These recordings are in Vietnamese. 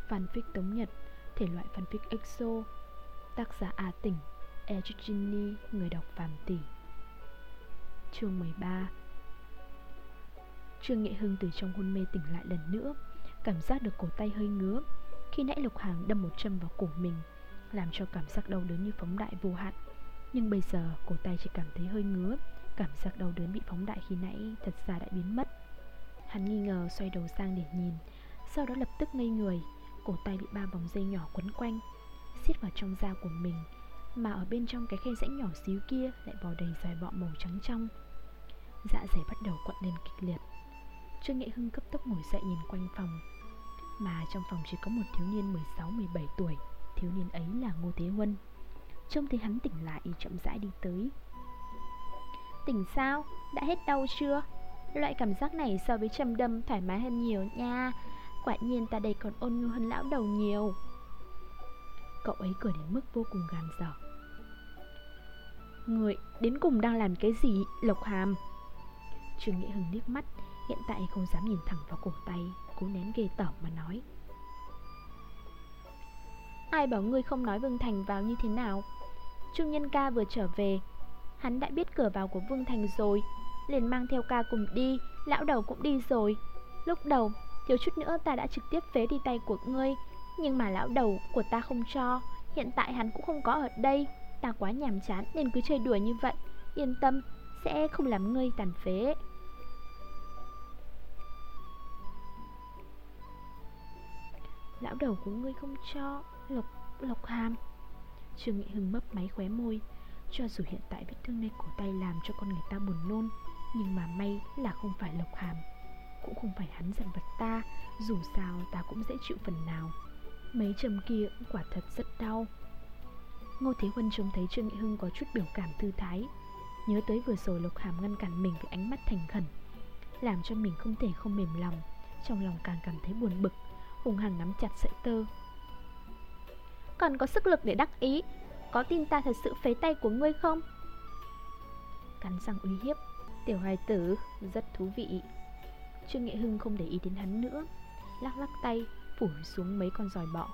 Fanfic Tống Nhật, thể loại fanfic EXO. Tác giả A Tỉnh, Egini, người đọc Phạm Tỷ. Chương 13. Trương Nghệ Hưng từ trong hôn mê tỉnh lại lần nữa, cảm giác được cổ tay hơi ngứa. Khi nãy Lục Hàng đâm một châm vào cổ mình, làm cho cảm giác đau đớn như phóng đại vô hạn. Nhưng bây giờ cổ tay chỉ cảm thấy hơi ngứa. Cảm giác đau đớn bị phóng đại khi nãy thật ra đã biến mất. Hắn nghi ngờ xoay đầu sang để nhìn, sau đó lập tức ngây người. Cổ tay bị 3 vòng dây nhỏ quấn quanh, siết vào trong da của mình, mà ở bên trong cái khe rãnh nhỏ xíu kia lại bò đầy dòi bọ màu trắng trong. Dạ dày bắt đầu quặn lên kịch liệt. Trương Nghệ Hưng cấp tốc ngồi dậy nhìn quanh phòng, mà trong phòng chỉ có một thiếu niên 16-17 tuổi. Thiếu niên ấy là Ngô Thế Huân. Trông thấy hắn tỉnh lại, chậm rãi đi tới. Tỉnh sao? Đã hết đau chưa? Loại cảm giác này so với châm đâm thoải mái hơn nhiều nha. Quả nhiên ta đây còn ôn nhu hơn lão đầu nhiều. Cậu ấy cười đến mức vô cùng gàn dở. Người đến cùng đang làm cái gì, Lộc Hàm? Trương Nghệ Hưng liếc mắt, hiện tại không dám nhìn thẳng vào cổ tay, cố nén ghê tởm mà nói. Ai bảo ngươi không nói Vương Thành vào như thế nào? Trung Nhân ca vừa trở về, hắn đã biết cửa vào của Vương Thành rồi, liền mang theo ca cùng đi. Lão đầu cũng đi rồi. Lúc đầu thiếu chút nữa ta đã trực tiếp phế đi tay của ngươi, nhưng mà lão đầu của ta không cho. Hiện tại hắn cũng không có ở đây. Ta quá nhàm chán nên cứ chơi đùa như vậy. Yên tâm, sẽ không làm ngươi tàn phế. Lão đầu của ngươi không cho? Lộc Hàm. Trương Nghệ Hưng mấp máy khóe môi. Cho dù hiện tại vết thương nơi cổ tay làm cho con người ta buồn nôn, nhưng mà may là không phải Lộc Hàm, cũng không phải hắn dằn vặt ta. Dù sao ta cũng dễ chịu phần nào. Mấy châm kia cũng quả thật rất đau. Ngô Thế Huân trông thấy Trương Nghệ Hưng có chút biểu cảm thư thái, nhớ tới vừa rồi Lộc Hàm ngăn cản mình với ánh mắt thành khẩn, làm cho mình không thể không mềm lòng. Trong lòng càng cảm thấy buồn bực, hùng hăng nắm chặt sợi tơ. Còn có sức lực để đắc ý, có tin ta thật sự phế tay của ngươi không? Cắn răng uy hiếp. Tiểu hài tử, rất thú vị. Trương Nghệ Hưng không để ý đến hắn nữa, lắc lắc tay, phủi xuống mấy con giòi bọ.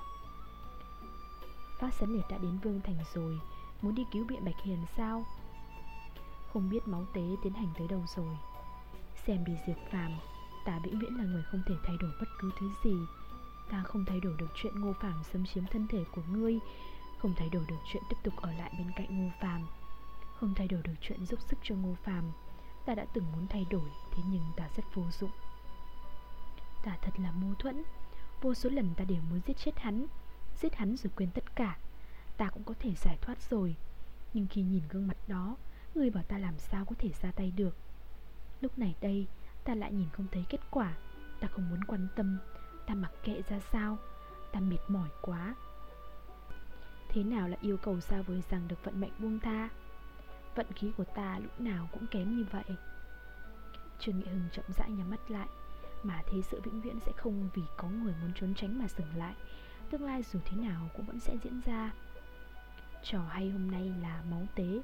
Phát Sấn Liệt đã đến Vương Thành rồi, muốn đi cứu viện Bạch Hiền sao? Không biết máu tế tiến hành tới đâu rồi. Xem đi Diệp Phàm, ta vĩnh viễn là người không thể thay đổi bất cứ thứ gì. Ta không thay đổi được chuyện Ngô Phàm xâm chiếm thân thể của ngươi, không thay đổi được chuyện tiếp tục ở lại bên cạnh Ngô Phàm, không thay đổi được chuyện giúp sức cho Ngô Phàm. Ta đã từng muốn thay đổi, thế nhưng ta rất vô dụng. Ta thật là mâu thuẫn. Vô số lần ta đều muốn giết chết hắn, giết hắn rồi quên tất cả. Ta cũng có thể giải thoát rồi, nhưng khi nhìn gương mặt đó, ngươi bảo ta làm sao có thể ra tay được. Lúc này đây, ta lại nhìn không thấy kết quả. Ta không muốn quan tâm, ta mặc kệ ra sao. Ta mệt mỏi quá. Thế nào là yêu cầu xa vời rằng được vận mệnh buông tha? Vận khí của ta lúc nào cũng kém như vậy. Trương Nghệ Hưng chậm rãi nhắm mắt lại. Mà thế sự vĩnh viễn sẽ không vì có người muốn trốn tránh mà dừng lại. Tương lai dù thế nào cũng vẫn sẽ diễn ra. Trò hay hôm nay là máu tế.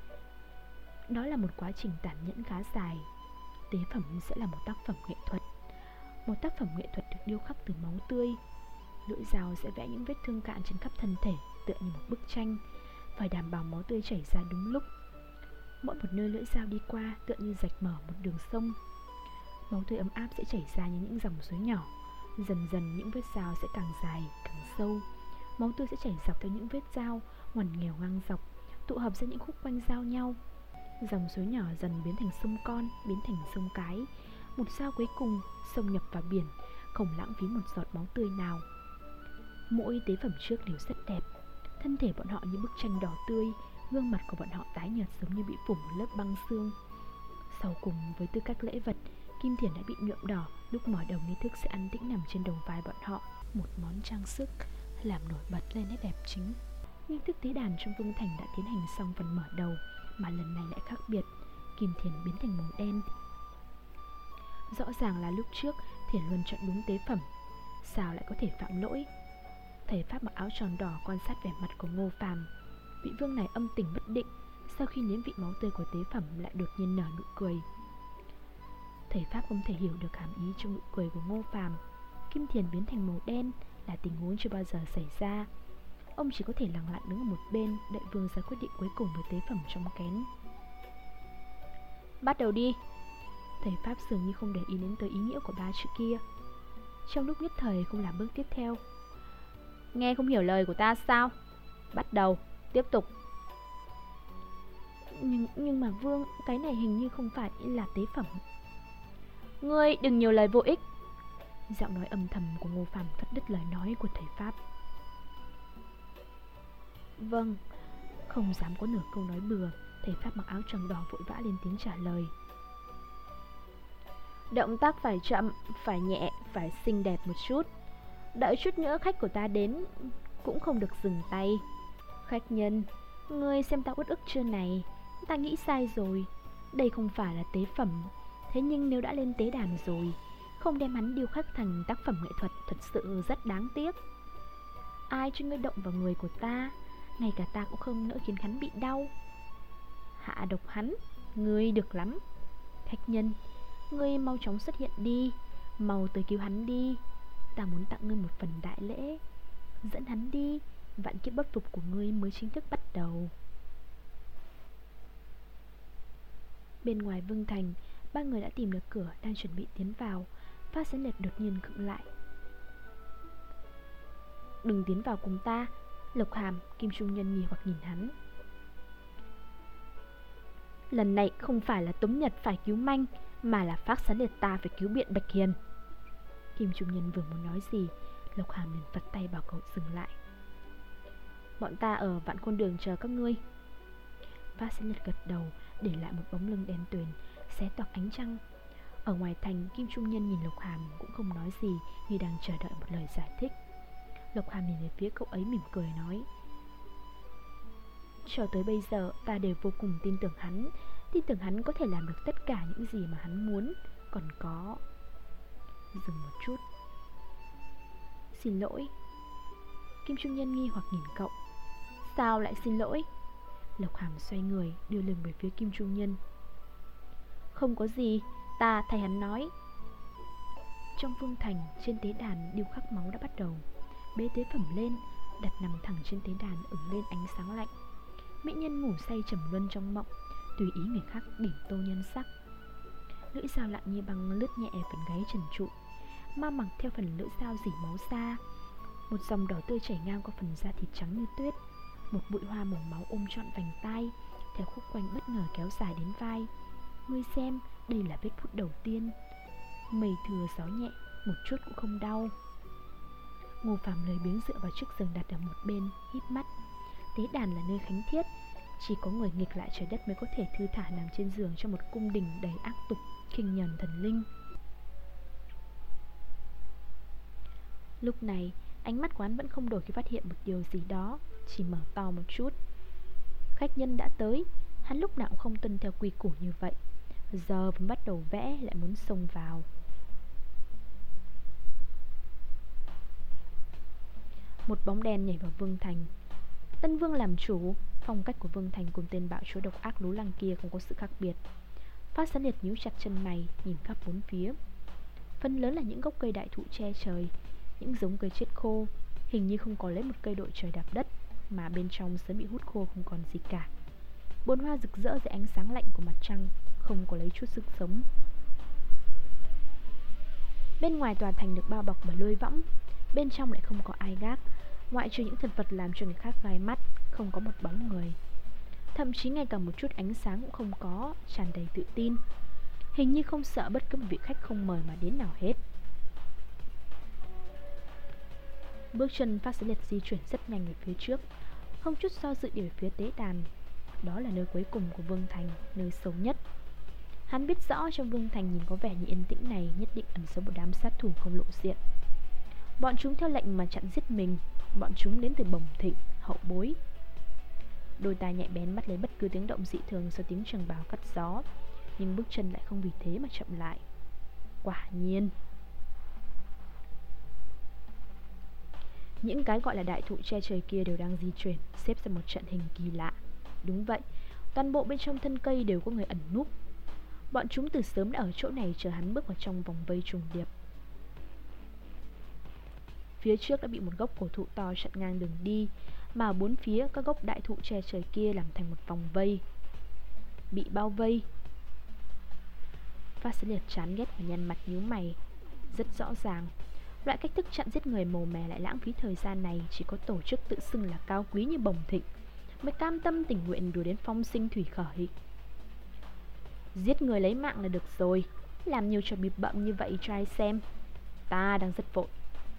Đó là một quá trình tàn nhẫn khá dài. Tế phẩm sẽ là một tác phẩm nghệ thuật. Một tác phẩm nghệ thuật được điêu khắc từ máu tươi. Lưỡi dao sẽ vẽ những vết thương cạn trên khắp thân thể, tựa như một bức tranh. Phải đảm bảo máu tươi chảy ra đúng lúc. Mỗi một nơi lưỡi dao đi qua tựa như rạch mở một đường sông. Máu tươi ấm áp sẽ chảy ra như những dòng suối nhỏ. Dần dần những vết dao sẽ càng dài, càng sâu. Máu tươi sẽ chảy dọc theo những vết dao, ngoằn nghèo ngang dọc, tụ hợp ra những khúc quanh giao nhau. Dòng suối nhỏ dần biến thành sông con, biến thành sông cái. Một sao cuối cùng xông nhập vào biển, không lãng phí một giọt máu tươi nào. Mỗi tế phẩm trước đều rất đẹp. Thân thể bọn họ như bức tranh đỏ tươi, gương mặt của bọn họ tái nhợt giống như bị phủ một lớp băng xương. Sau cùng, với tư cách lễ vật, kim thiền đã bị nhuộm đỏ. Lúc mở đầu nghi thức sẽ an tĩnh nằm trên đầu vai bọn họ, một món trang sức làm nổi bật lên nét đẹp chính. Nghi thức tế đàn trong Vương Thành đã tiến hành xong phần mở đầu, mà lần này lại khác biệt. Kim thiền biến thành màu đen. Rõ ràng là lúc trước Thiền Luân chọn đúng tế phẩm, sao lại có thể phạm lỗi? Thầy Pháp mặc áo tròn đỏ quan sát vẻ mặt của Ngô Phàm. Vị vương này âm tình bất định, sau khi nếm vị máu tươi của tế phẩm lại đột nhiên nở nụ cười. Thầy Pháp không thể hiểu được hàm ý trong nụ cười của Ngô Phàm. Kim thiền biến thành màu đen, là tình huống chưa bao giờ xảy ra. Ông chỉ có thể lặng lặng đứng ở một bên, đợi vương ra quyết định cuối cùng với tế phẩm trong kén. Bắt đầu đi. Thầy Pháp dường như không để ý đến tới ý nghĩa của ba chữ kia. Trong lúc nhất thời không làm bước tiếp theo. Nghe không hiểu lời của ta sao? Bắt đầu, tiếp tục. Nhưng mà vương, cái này hình như không phải là tế phẩm. Ngươi đừng nhiều lời vô ích. Giọng nói âm thầm của Ngô Phàm cắt đứt lời nói của thầy Pháp. Vâng. Không dám có nửa câu nói bừa, thầy Pháp mặc áo choàng đỏ vội vã lên tiếng trả lời. Động tác phải chậm, phải nhẹ, phải xinh đẹp một chút. Đợi chút nữa khách của ta đến, cũng không được dừng tay. Khách nhân, ngươi xem ta uất ức chưa này? Ta nghĩ sai rồi. Đây không phải là tế phẩm. Thế nhưng nếu đã lên tế đàn rồi, không đem hắn điêu khắc thành tác phẩm nghệ thuật thật sự rất đáng tiếc. Ai cho ngươi động vào người của ta, ngay cả ta cũng không nỡ khiến hắn bị đau. Hạ độc hắn, ngươi được lắm. Khách nhân, ngươi mau chóng xuất hiện đi, mau tới cứu hắn đi. Ta muốn tặng ngươi một phần đại lễ. Dẫn hắn đi, vạn kiếp bất phục của ngươi mới chính thức bắt đầu. Bên ngoài Vương Thành, ba người đã tìm được cửa, đang chuẩn bị tiến vào. Phát Sán Liệt đột nhiên khựng lại. Đừng tiến vào cùng ta. Lộc Hàm, Kim Trung Nhân nghi hoặc nhìn hắn. Lần này không phải là Tống Nhật phải cứu manh, mà là Phát Sán Liệt ta phải cứu Biện Bạch Hiền. Kim Trung Nhân vừa muốn nói gì, Lộc Hàm liền vặt tay bảo cậu dừng lại. Bọn ta ở Vạn Khôn Đường chờ các ngươi. Phát Sán Liệt gật đầu, để lại một bóng lưng đen tuyền, xé toạc ánh trăng. Ở ngoài thành, Kim Trung Nhân nhìn Lộc Hàm cũng không nói gì, như đang chờ đợi một lời giải thích. Lộc Hàm nhìn về phía cậu ấy mỉm cười nói: cho tới bây giờ ta đều vô cùng tin tưởng hắn. Tin tưởng hắn có thể làm được tất cả những gì mà hắn muốn. Còn có... Dừng một chút. Xin lỗi. Kim Trung Nhân nghi hoặc nhìn cậu. Sao lại xin lỗi? Lộc Hàm xoay người, đưa lưng về phía Kim Trung Nhân. Không có gì, ta thay hắn nói. Trong vương thành, trên tế đàn điêu khắc máu đã bắt đầu. Bế tế phẩm lên, đặt nằm thẳng trên tế đàn ửng lên ánh sáng lạnh. Mỹ nhân ngủ say trầm luân trong mộng, tùy ý người khác điểm tô nhân sắc. Lưỡi dao lặng như băng lướt nhẹ phần gáy trần trụi, ma mặc theo phần lưỡi dao dỉ máu ra. Một dòng đỏ tươi chảy ngang qua phần da thịt trắng như tuyết. Một bụi hoa màu máu ôm trọn vành tai, theo khúc quanh bất ngờ kéo dài đến vai. Ngươi xem, đây là vết phút đầu tiên. Mây thừa gió nhẹ, một chút cũng không đau. Ngô Phàm lười biếng dựa vào chiếc giường đặt ở một bên, híp mắt. Tế đàn là nơi khánh thiết, chỉ có người nghịch lại trời đất mới có thể thư thả nằm trên giường trong một cung đình đầy ác tục, khinh nhờn thần linh. Lúc này, ánh mắt quán vẫn không đổi khi phát hiện một điều gì đó, chỉ mở to một chút. Khách nhân đã tới, hắn lúc nào cũng không tuân theo quy củ như vậy. Giờ vẫn bắt đầu vẽ lại muốn xông vào. Một bóng đen nhảy vào Vương Thành. Tân Vương làm chủ, phong cách của Vương Thành cùng tên bạo chúa độc ác lú lăng kia không có sự khác biệt. Phát Sán Liệt nhíu chặt chân mày, nhìn khắp bốn phía. Phần lớn là những gốc cây đại thụ che trời, những giống cây chết khô, hình như không có lấy một cây đội trời đạp đất, mà bên trong sớm bị hút khô không còn gì cả. Bồn hoa rực rỡ dưới ánh sáng lạnh của mặt trăng, không có lấy chút sức sống. Bên ngoài tòa thành được bao bọc bởi lôi võng, bên trong lại không có ai gác, ngoại trừ những thực vật làm cho người khác gai mắt, không có một bóng người. Thậm chí ngay cả một chút ánh sáng cũng không có, tràn đầy tự tin, hình như không sợ bất cứ một vị khách không mời mà đến nào hết. Bước chân Phát Sán Liệt di chuyển rất nhanh về phía trước, không chút do dự đi về phía tế đàn. Đó là nơi cuối cùng của Vương Thành, nơi sâu nhất. Hắn biết rõ trong Vương Thành nhìn có vẻ như yên tĩnh này nhất định ẩn giấu một đám sát thủ không lộ diện. Bọn chúng theo lệnh mà chặn giết mình. Bọn chúng đến từ Bồng Thịnh, Hậu Bối. Đôi tai nhạy bén bắt lấy bất cứ tiếng động dị thường do tiếng trường bào cắt gió, nhưng bước chân lại không vì thế mà chậm lại. Quả nhiên, những cái gọi là đại thụ che trời kia đều đang di chuyển, xếp ra một trận hình kỳ lạ. Đúng vậy, toàn bộ bên trong thân cây đều có người ẩn núp. Bọn chúng từ sớm đã ở chỗ này chờ hắn bước vào trong vòng vây trùng điệp. Phía trước đã bị một gốc cổ thụ to chặn ngang đường đi, mà ở bốn phía các gốc đại thụ che trời kia làm thành một vòng vây. Bị bao vây. Phát liệt chán ghét và nhăn mặt nhíu mày. Rất rõ ràng, loại cách thức chặn giết người màu mè lại lãng phí thời gian này chỉ có tổ chức tự xưng là cao quý như Bồng Thịnh mới cam tâm tình nguyện đùa đến phong sinh thủy khởi. Giết người lấy mạng là được rồi, làm nhiều trò bịp bợm như vậy cho ai xem. Ta đang rất vội.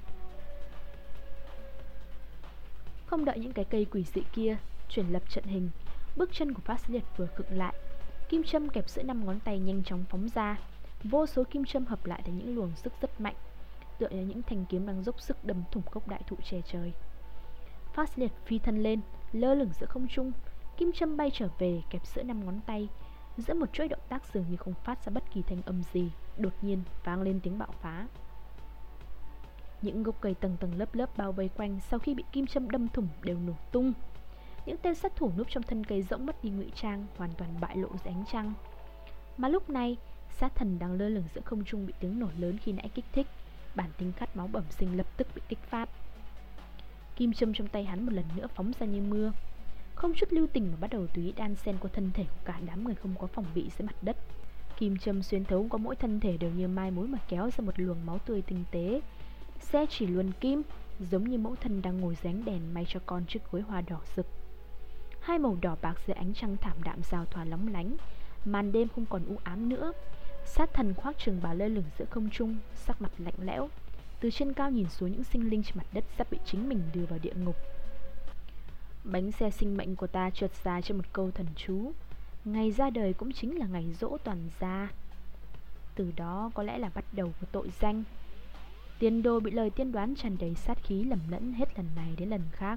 Không đợi những cái cây quỷ dị kia chuyển lập trận hình, bước chân của Phát Liệt vừa khựng lại. Kim châm kẹp giữa 5 ngón tay nhanh chóng phóng ra. Vô số kim châm hợp lại thành những luồng sức rất mạnh, tựa như những thanh kiếm đang dốc sức đâm thủng gốc đại thụ che trời. Phát Liệt phi thân lên, lơ lửng giữa không trung. Kim châm bay trở về kẹp giữa 5 ngón tay. Giữa một chuỗi động tác dường như không phát ra bất kỳ thanh âm gì, đột nhiên vang lên tiếng bạo phá. Những gốc cây tầng tầng lớp lớp bao vây quanh sau khi bị kim châm đâm thủng đều nổ tung. Những tên sát thủ núp trong thân cây rỗng mất đi ngụy trang, hoàn toàn bại lộ dưới ánh trăng. Mà lúc này, sát thần đang lơ lửng giữa không trung bị tiếng nổ lớn khi nãy kích thích, bản tính khát máu bẩm sinh lập tức bị kích phát. Kim châm trong tay hắn một lần nữa phóng ra như mưa, không chút lưu tình mà bắt đầu tùy ý đan xen qua thân thể của cả đám người không có phòng bị dưới mặt đất. Kim châm xuyên thấu qua mỗi thân thể đều như mai mối mà kéo ra một luồng máu tươi tinh tế. Xe chỉ luồn kim, giống như mẫu thân đang ngồi dưới ánh đèn may cho con chiếc gối hoa đỏ rực. Hai màu đỏ bạc dưới ánh trăng thảm đạm giao thoa lóng lánh, màn đêm không còn u ám nữa. Sát thần khoác trường bào lơ lửng giữa không trung, sắc mặt lạnh lẽo, từ trên cao nhìn xuống những sinh linh trên mặt đất sắp bị chính mình đưa vào địa ngục. Bánh xe sinh mệnh của ta trượt ra trên một câu thần chú. Ngày ra đời cũng chính là ngày giỗ toàn gia. Từ đó có lẽ là bắt đầu của tội danh. Tiền đồ bị lời tiên đoán tràn đầy sát khí lầm lẫn hết lần này đến lần khác.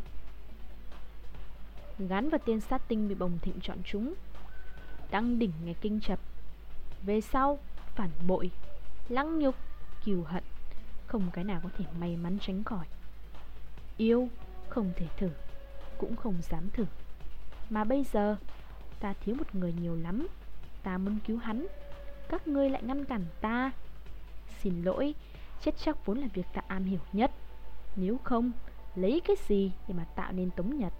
Gắn vào tên sát tinh bị Bồng Thịnh chọn chúng. Đăng đỉnh ngày kinh chập. Về sau, phản bội, lăng nhục, cừu hận, không cái nào có thể may mắn tránh khỏi. Yêu, không thể thử, cũng không dám thử. Mà bây giờ, ta thiếu một người nhiều lắm. Ta muốn cứu hắn, các ngươi lại ngăn cản ta. Xin lỗi, chết chóc vốn là việc ta am hiểu nhất. Nếu không, lấy cái gì để mà tạo nên Tống Nhật?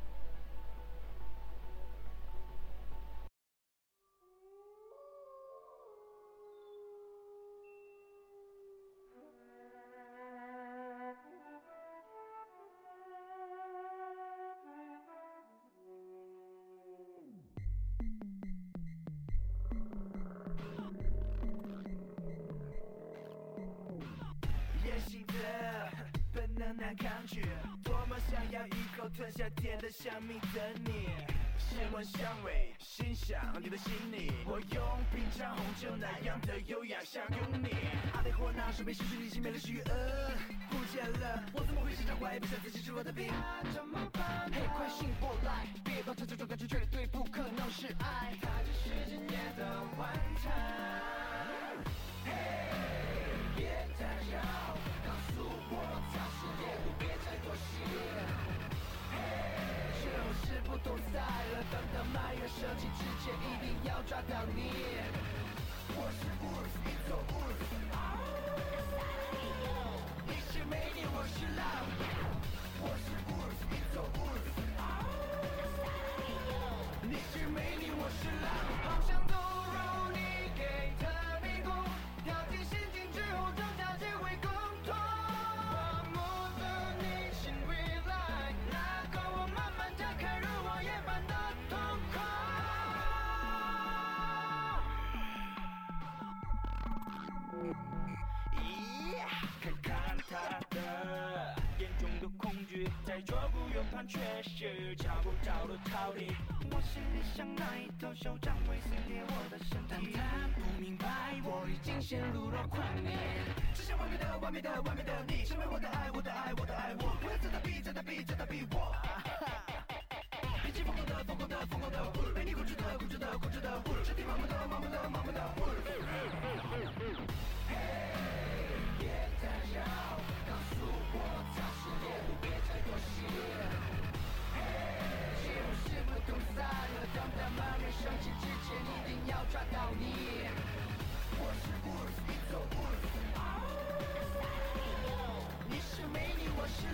抗拒，多么想要一口吞下甜的香蜜的你，闻闻香味，欣赏你的心里。我用品尝红酒那样的优雅享用你。阿内或那水被失去理性没了虚不见了，我怎么会时常怀疑不想自己是我的病？怎么办？嘿，快醒过来，别把这种感觉绝对不可能是爱，它只是今夜的晚餐。嘿，别再绕，告诉我它是猎物，别再妥协。嘿，就是不同赛了，等到埋怨生气之前，一定要抓到你。我是 Wolf， 你做 Wolf。你是美女，我是狼。我是 Wolf， 你做 Wolf。你是美女，我是狼。好想走入你给的迷宫，掉进陷阱之后，挣扎结为共同。荒漠的你请回来，那口我慢慢打开，如火焰般的痛快。看看他的眼中的恐惧，在左顾右盼，却是找不到的逃离。我心里像那一头手掌会撕裂我的身体，但他不明白我已经陷入了狂野。只想完美的完美的完美的你，成为我的爱我的爱我的爱我，不要再逃避再逃避再逃避我。别起疯狂的疯狂的疯狂的，被你控制的控制的控制的，身体盲目的盲目的盲目的。别再绕，告诉我它是猎物，别再妥协。既然是不同赛了，等到埋怨生气之前，一定要抓到你。我是 Wolf， 你做 Wolf。你是美女，我是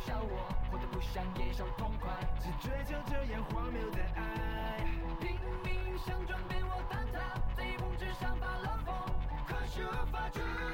笑我，活得不像野兽痛快，只追求这样荒谬的爱。拼命想转变我坍塌，在一vùng之上发了疯，可是无法拒